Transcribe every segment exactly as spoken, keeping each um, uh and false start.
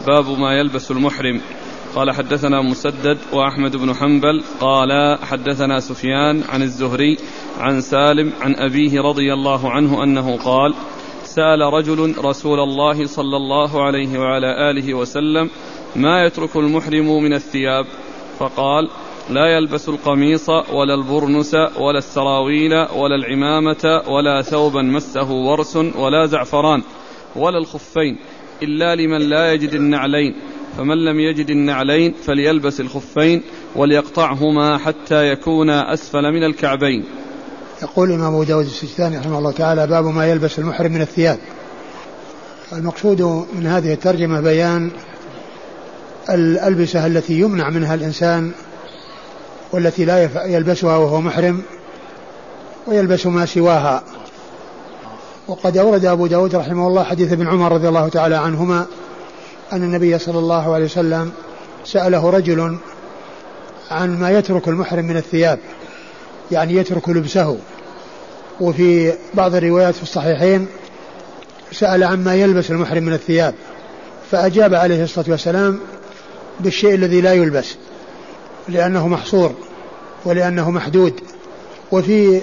باب ما يلبس المحرم. قال حدثنا مسدد وأحمد بن حنبل قال حدثنا سفيان عن الزهري عن سالم عن أبيه رضي الله عنه أنه قال سأل رجل رسول الله صلى الله عليه وعلى آله وسلم ما يترك المحرم من الثياب؟ فقال لا يلبس القميص ولا البرنس ولا السراويل ولا العمامة ولا ثوبا مسه ورس ولا زعفران ولا الخفين إلا لمن لا يجد النعلين، فمن لم يجد النعلين فليلبس الخفين وليقطعهما حتى يكون أسفل من الكعبين. يقول الإمام أبو داود السجستاني رحمه الله تعالى باب ما يلبس المحرم من الثياب. المقصود من هذه الترجمة بيان الألبسة التي يمنع منها الإنسان والتي لا يلبسها وهو محرم ويلبس ما سواها. وقد أورد أبو داود رحمه الله حديث ابن عمر رضي الله تعالى عنهما أن النبي صلى الله عليه وسلم سأله رجل عن ما يترك المحرم من الثياب، يعني يترك لبسه. وفي بعض الروايات في الصحيحين سأل عما يلبس المحرم من الثياب، فأجاب عليه الصلاة والسلام بالشيء الذي لا يلبس لأنه محصور ولأنه محدود. وفي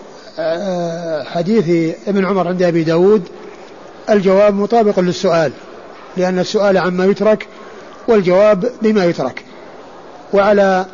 حديث ابن عمر عند أبي داود الجواب مطابق للسؤال، لأن السؤال عما يترك والجواب بما يترك. وعلى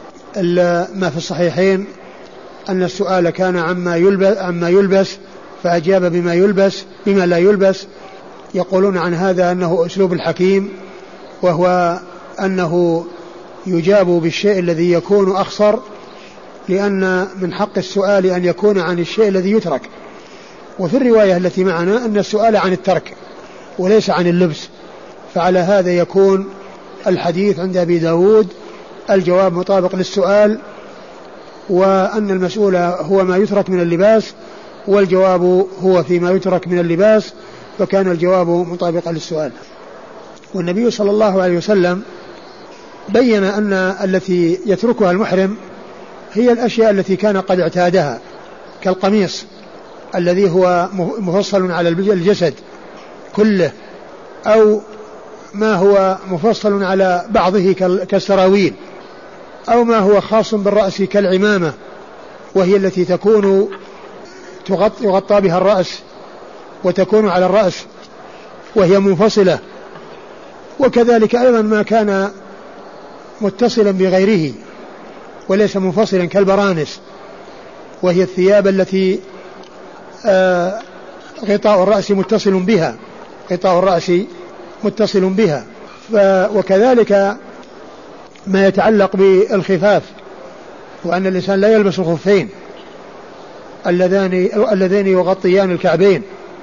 ما في الصحيحين أن السؤال كان عما يلبس, عما يلبس فأجاب بما يلبس بما لا يلبس. يقولون عن هذا أنه أسلوب الحكيم، وهو أنه يجاب بالشيء الذي يكون أخصر، لأن من حق السؤال أن يكون عن الشيء الذي يترك. وفي الرواية التي معنا أن السؤال عن الترك وليس عن اللبس، فعلى هذا يكون الحديث عند أبي داود الجواب مطابق للسؤال، وأن المسؤول هو ما يترك من اللباس والجواب هو فيما يترك من اللباس، فكان الجواب مطابقا للسؤال. والنبي صلى الله عليه وسلم بين أن التي يتركها المحرم هي الأشياء التي كان قد اعتادها، كالقميص الذي هو مفصل على الجسد كله، أو ما هو مفصل على بعضه كالسراويل، أو ما هو خاص بالرأس كالعمامة، وهي التي تكون يغطى بها الرأس وتكون على الرأس وهي منفصلة. وكذلك أيضا ما كان متصلا بغيره وليس منفصلا كالبرانس، وهي الثياب التي آه غطاء الرأس متصل بها غطاء الرأس متصل بها. وكذلك ما يتعلق بالخفاف، وأن الإنسان لا يلبس الخفين اللذان اللذين يغطيان الكعبين،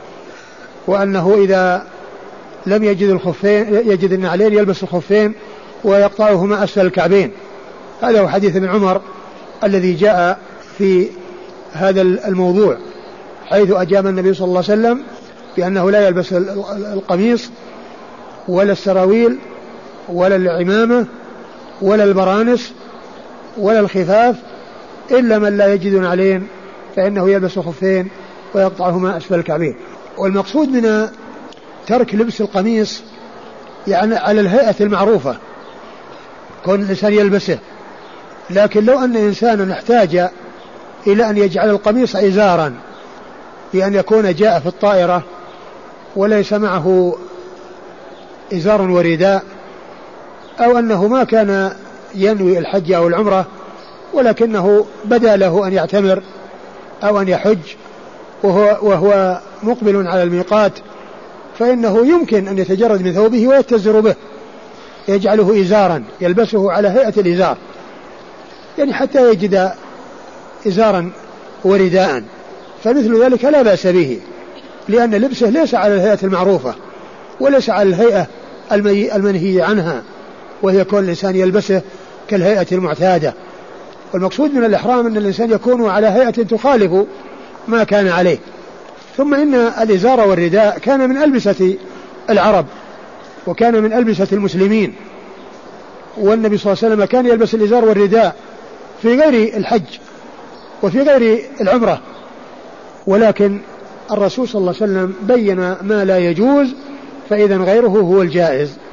وأنه إذا لم يجد الخفين يجد النعلين يلبس الخفين ويقطعهما أسفل الكعبين. هذا هو حديث ابن عمر الذي جاء في هذا الموضوع، حيث أجاب النبي صلى الله عليه وسلم بأنه لا يلبس القميص ولا السراويل ولا العمامة ولا البرانس ولا الخفاف إلا من لا يجد نعلين، فإنه يلبس الخفين ويقطعهما أسفل الكعبين. والمقصود من ترك لبس القميص يعني على الهيئة المعروفة كون الإنسان يلبسه، لكن لو أن إنسانا احتاج إلى أن يجعل القميص إزارا، بأن يكون جاء في الطائرة وليس معه إزار ورداء، أو أنه ما كان ينوي الحج أو العمرة ولكنه بدا له أن يعتمر أو أن يحج وهو, وهو مقبل على الميقات، فإنه يمكن أن يتجرد من ثوبه ويتزر به، يجعله إزارا يلبسه على هيئة الإزار، يعني حتى يجد إزارا ورداء، فمثل ذلك لا بأس به، لأن لبسه ليس على الهيئة المعروفة وليس على الهيئة المنهي عنها، وهي كون الإنسان يلبسه كالهيئة المعتادة. والمقصود من الإحرام أن الإنسان يكون على هيئة تخالف ما كان عليه. ثم إن الإزار والرداء كان من ألبسة العرب وكان من ألبسة المسلمين، والنبي صلى الله عليه وسلم كان يلبس الإزار والرداء في غير الحج وفي غير العمرة، ولكن الرسول صلى الله عليه وسلم بين ما لا يجوز، فإذا غيره هو الجائز،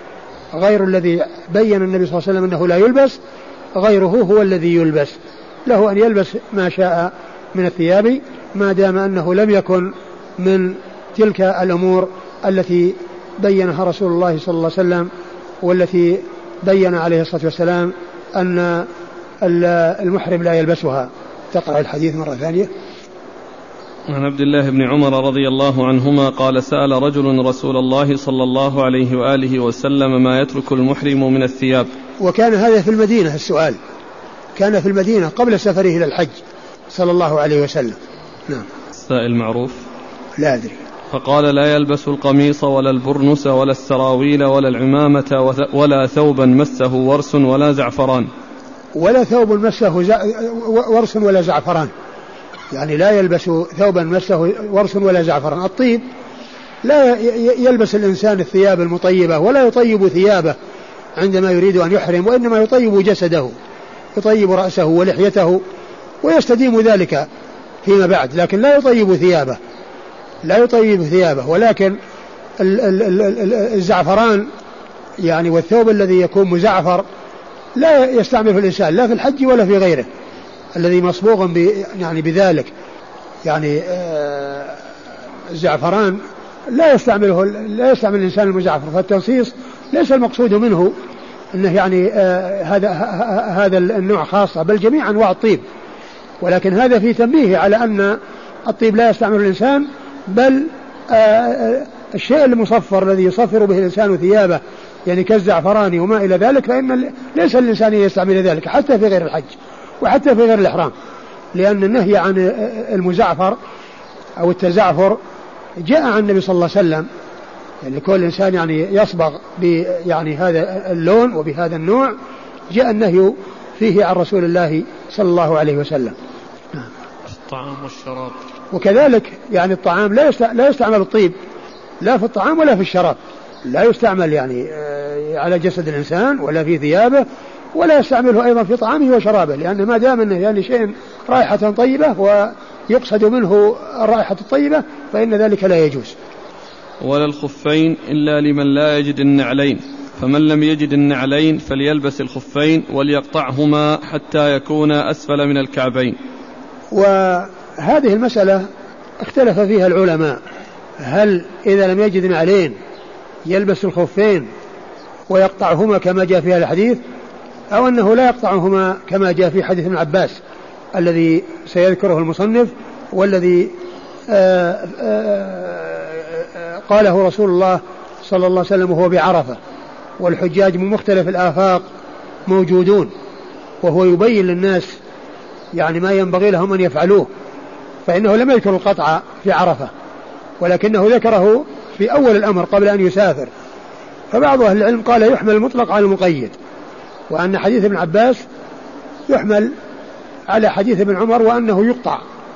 غير الذي بين النبي صلى الله عليه وسلم أنه لا يلبس، غيره هو الذي يلبس، له أن يلبس ما شاء من الثياب ما دام أنه لم يكن من تلك الأمور التي بينها رسول الله صلى الله عليه وسلم، والتي بين عليه الصلاة والسلام أن المحرم لا يلبسها. تقرأ الحديث مرة ثانية. عن عبد الله بن عمر رضي الله عنهما قال سأل رجل رسول الله صلى الله عليه وآله وسلم ما يترك المحرم من الثياب. وكان هذا في المدينة، السؤال كان في المدينة قبل سفره إلى الحج صلى الله عليه وسلم. نعم. السائل معروف؟ لا أدري. فقال لا يلبس القميص ولا البرنس ولا السراويل ولا العمامة ولا ثوبا مسه ورس ولا زعفران. ولا ثوب مسه ورس ولا زعفران، يعني لا يلبس ثوبا مسه ورس ولا زعفران. الطيب لا يلبس الإنسان الثياب المطيبة ولا يطيب ثيابه عندما يريد أن يحرم، وإنما يطيب جسده، يطيب رأسه ولحيته ويستديم ذلك فيما بعد، لكن لا يطيب ثيابه، لا يطيب ثيابه. ولكن الزعفران يعني والثوب الذي يكون مزعفر لا يستعمله الإنسان لا في الحج ولا في غيره الذي مصبوغ يعني بذلك. يعني الزعفران لا يستعمله لا يستعمل الإنسان المزعفر، فالتنصيص ليس المقصود منه أنه يعني هذا هذا النوع خاصة، بل جميع أنواع الطيب. ولكن هذا في تنبيه على أن الطيب لا يستعمله الإنسان، بل الشيء المصفر الذي يصفر به الإنسان ثيابه يعني كالزعفران وما إلى ذلك، فإن ليس الإنسان يستعمل ذلك حتى في غير الحج وحتى في غير الإحرام، لأن النهي عن المزعفر أو التزعفر جاء عن النبي صلى الله عليه وسلم، يعني كل إنسان يعني يصبغ يعني هذا اللون وبهذا النوع، جاء النهي فيه عن رسول الله صلى الله عليه وسلم. الطعام والشراب وكذلك يعني الطعام لا يستعمل الطيب لا في الطعام ولا في الشراب، لا يستعمل يعني على جسد الإنسان ولا في ثيابه، ولا يستعمله أيضا في طعامه وشرابه، لأن ما دام أنه يعني شيء رائحة طيبة ويقصد منه الرائحة الطيبة فإن ذلك لا يجوز. ولا الخفين إلا لمن لا يجد النعلين، فمن لم يجد النعلين فليلبس الخفين وليقطعهما حتى يكون أسفل من الكعبين. وهذه المسألة اختلف فيها العلماء، هل إذا لم يجد نعلين يلبس الخفين ويقطعهما كما جاء في الحديث، أو أنه لا يقطعهما كما جاء في حديث ابن عباس الذي سيذكره المصنف، والذي آآ آآ قاله رسول الله صلى الله عليه وسلم وهو بعرفة والحجاج من مختلف الآفاق موجودون، وهو يبين للناس يعني ما ينبغي لهم أن يفعلوه، فإنه لم يذكر القطع في عرفة ولكنه ذكره في أول الأمر قبل أن يسافر. فبعض أهل العلم قال يحمل المطلق على المقيد، وأن حديث ابن عباس يحمل على حديث ابن عمر وأنه يقطع،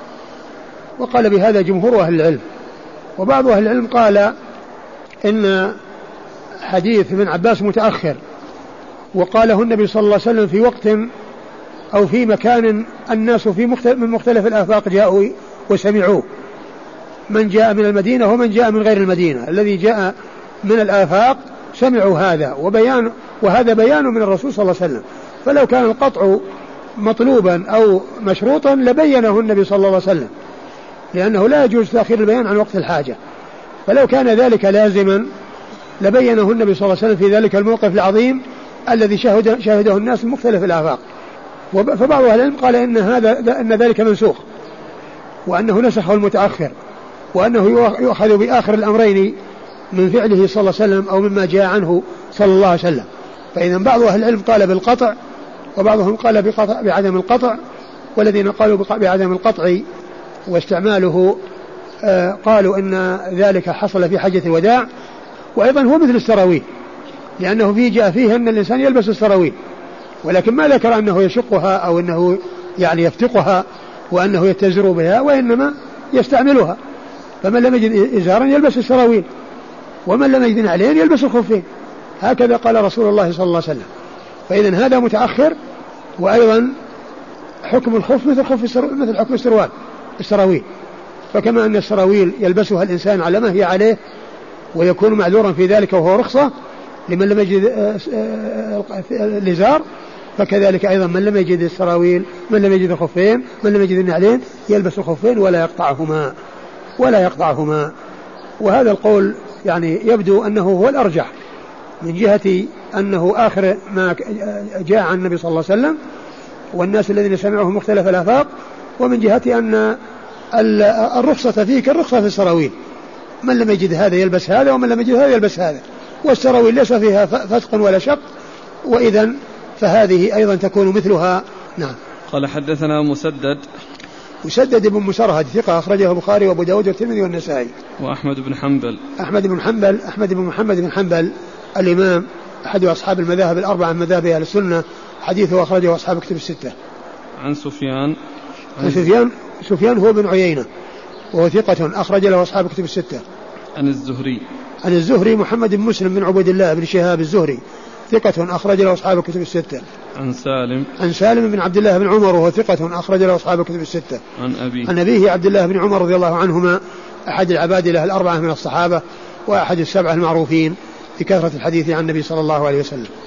وقال بهذا جمهور أهل العلم. وبعض أهل العلم قال إن حديث ابن عباس متأخر، وقاله النبي صلى الله عليه وسلم في وقت أو في مكان الناس في مختلف من مختلف الآفاق جاءوا وسمعوه، من جاء من المدينة ومن جاء من غير المدينة، الذي جاء من الآفاق سمعوا هذا، وبيان وهذا بيان من الرسول صلى الله عليه وسلم. فلو كان القطع مطلوبا أو مشروطا لبينه النبي صلى الله عليه وسلم، لأنه لا يجوز تأخير البيان عن وقت الحاجة. فلو كان ذلك لازما لبينه النبي صلى الله عليه وسلم في ذلك الموقف العظيم الذي شهد شهده الناس من مختلف الآفاق. فبعض أهل العلم قال إن هذا أن ذلك منسوخ، وأنه نسخه المتأخر، وأنه يؤخذ بآخر الأمرين من فعله صلى الله عليه وسلم أو مما جاء عنه صلى الله عليه وسلم. فإذا بعض أهل العلم قال بالقطع وبعضهم قال بقطع بعدم القطع، والذين قالوا بعدم القطع واستعماله آه قالوا إن ذلك حصل في حجة الوداع. وأيضا هو مثل السراويل، لأنه فيه جاء فيه أن الإنسان يلبس السراويل، ولكن ما ذكر أنه يشقها أو أنه يعني يفتقها وأنه يتزر بها، وإنما يستعملها. فمن لم يجد إزارا يلبس السراويل، ومن لم يجد نعلين يلبس الخفين، هكذا قال رسول الله صلى الله عليه وسلم. فإذا هذا متأخر. وأيضا حكم الخف مثل خف مثل حكم السروال السراويل، فكما أن السراويل يلبسها الإنسان على ما هي عليه ويكون معذورا في ذلك وهو رخصة، لمن لم يجد الإزار فكذلك أيضا من لم يجد السراويل من لم يجد الخفين من لم يجد النعلين يلبس الخفين ولا يقطعهما ولا يقطعهما. وهذا القول يعني يبدو أنه هو الأرجح من جهة أنه آخر ما جاء عن النبي صلى الله عليه وسلم والناس الذين سمعوه مختلف الآفاق، ومن جهة أن الرخصة فيه كالرخصة في السراويل، من لم يجد هذا يلبس هذا ومن لم يجد هذا يلبس هذا، والسراويل ليس فيها فتق ولا شق، وإذا فهذه أيضا تكون مثلها. نعم. قال حدثنا مسدد مسدد بن مسرهد ثقة أخرجه البخاري وأبو داود والترمذي والنسائي. وأحمد بن حنبل أحمد بن حنبل أحمد بن محمد بن حنبل الإمام أحد أصحاب المذاهب الأربعة من مذاهب أهل السنة، حديثه أخرجه أصحاب كتب الستة. عن سفيان عن سفيان سفيان هو بن عيينة وهو ثقة أخرج له أصحاب كتب الستة. عن الزهري عن الزهري محمد بن مسلم بن عبد الله بن شهاب الزهري ثقة أخرج له أصحاب الكتب الستة. عن سالم عن سالم بن عبد الله بن عمر وهو ثقة أخرج له أصحاب الكتب الستة. عن أبيه عن أبيه عبد الله بن عمر رضي الله عنهما أحد العبادلة الأربعة من الصحابة وأحد السبعة المعروفين بكثرة الحديث عن النبي صلى الله عليه وسلم.